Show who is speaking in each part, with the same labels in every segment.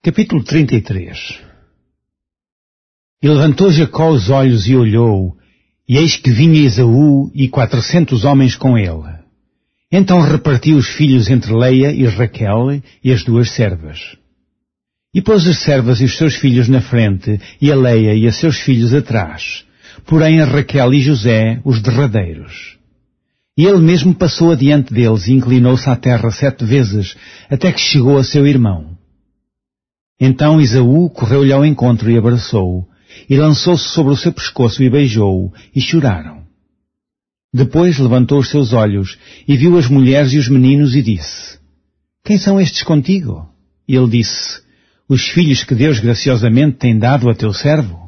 Speaker 1: Capítulo 33. E levantou Jacó os olhos e olhou, e eis que vinha Esaú e 400 homens com ele. Então repartiu os filhos entre Leia e Raquel e as duas servas. E pôs as servas e os seus filhos na frente, e a Leia e a seus filhos atrás, porém a Raquel e José os derradeiros. E ele mesmo passou adiante deles e inclinou-se à terra 7 vezes, até que chegou a seu irmão. Então Esaú correu-lhe ao encontro e abraçou-o, e lançou-se sobre o seu pescoço e beijou-o, e choraram. Depois levantou os seus olhos, e viu as mulheres e os meninos, e disse: Quem são estes contigo? E ele disse: Os filhos que Deus graciosamente tem dado a teu servo.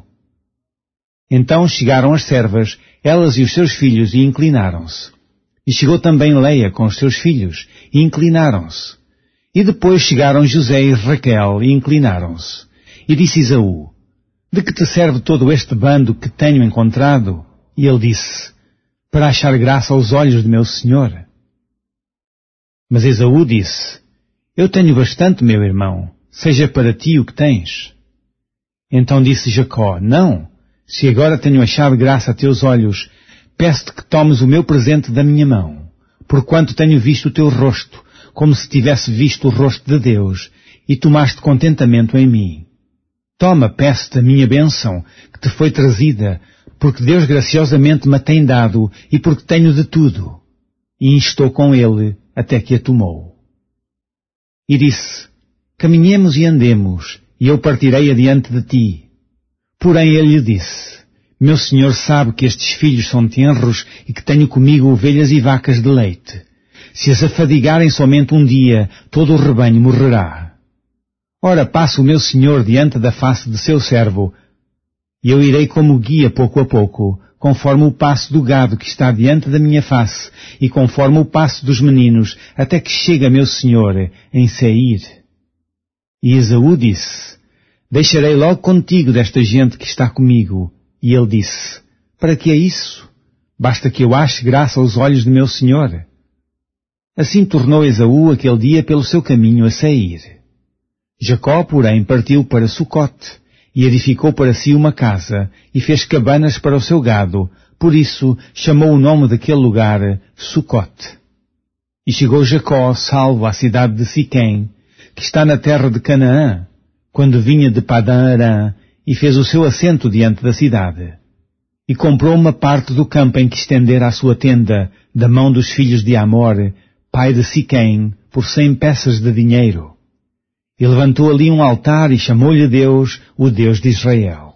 Speaker 1: Então chegaram as servas, elas e os seus filhos, e inclinaram-se. E chegou também Leia com os seus filhos, e inclinaram-se. E depois chegaram José e Raquel e inclinaram-se. E disse Esaú: De que te serve todo este bando que tenho encontrado? E ele disse: Para achar graça aos olhos de meu senhor. Mas Esaú disse: Eu tenho bastante, meu irmão, seja para ti o que tens. Então disse Jacó: Não, se agora tenho achado graça a teus olhos, peço-te que tomes o meu presente da minha mão, porquanto tenho visto o teu rosto, como se tivesse visto o rosto de Deus, e tomaste contentamento em mim. Toma, peço-te a minha bênção, que te foi trazida, porque Deus graciosamente me tem dado, e porque tenho de tudo. E instou com ele, até que a tomou. E disse: Caminhemos e andemos, e eu partirei adiante de ti. Porém ele lhe disse: Meu senhor sabe que estes filhos são tenros, e que tenho comigo ovelhas e vacas de leite. Se as afadigarem somente um dia, todo o rebanho morrerá. Ora, passa o meu senhor diante da face de seu servo, e eu irei como guia pouco a pouco, conforme o passo do gado que está diante da minha face, e conforme o passo dos meninos, até que chegue a meu senhor em Seir. E Esaú disse: Deixarei logo contigo desta gente que está comigo. E ele disse: Para que é isso? Basta que eu ache graça aos olhos de meu senhor. Assim tornou Esaú aquele dia pelo seu caminho a Seir. Jacó, porém, partiu para Sucote, e edificou para si uma casa, e fez cabanas para o seu gado, por isso chamou o nome daquele lugar Sucote. E chegou Jacó salvo à cidade de Siquém, que está na terra de Canaã, quando vinha de Padã-Arã, e fez o seu assento diante da cidade. E comprou uma parte do campo em que estendera a sua tenda, da mão dos filhos de Amor, pai de Siquém, por 100 peças de dinheiro. E levantou ali um altar e chamou-lhe Deus, o Deus de Israel.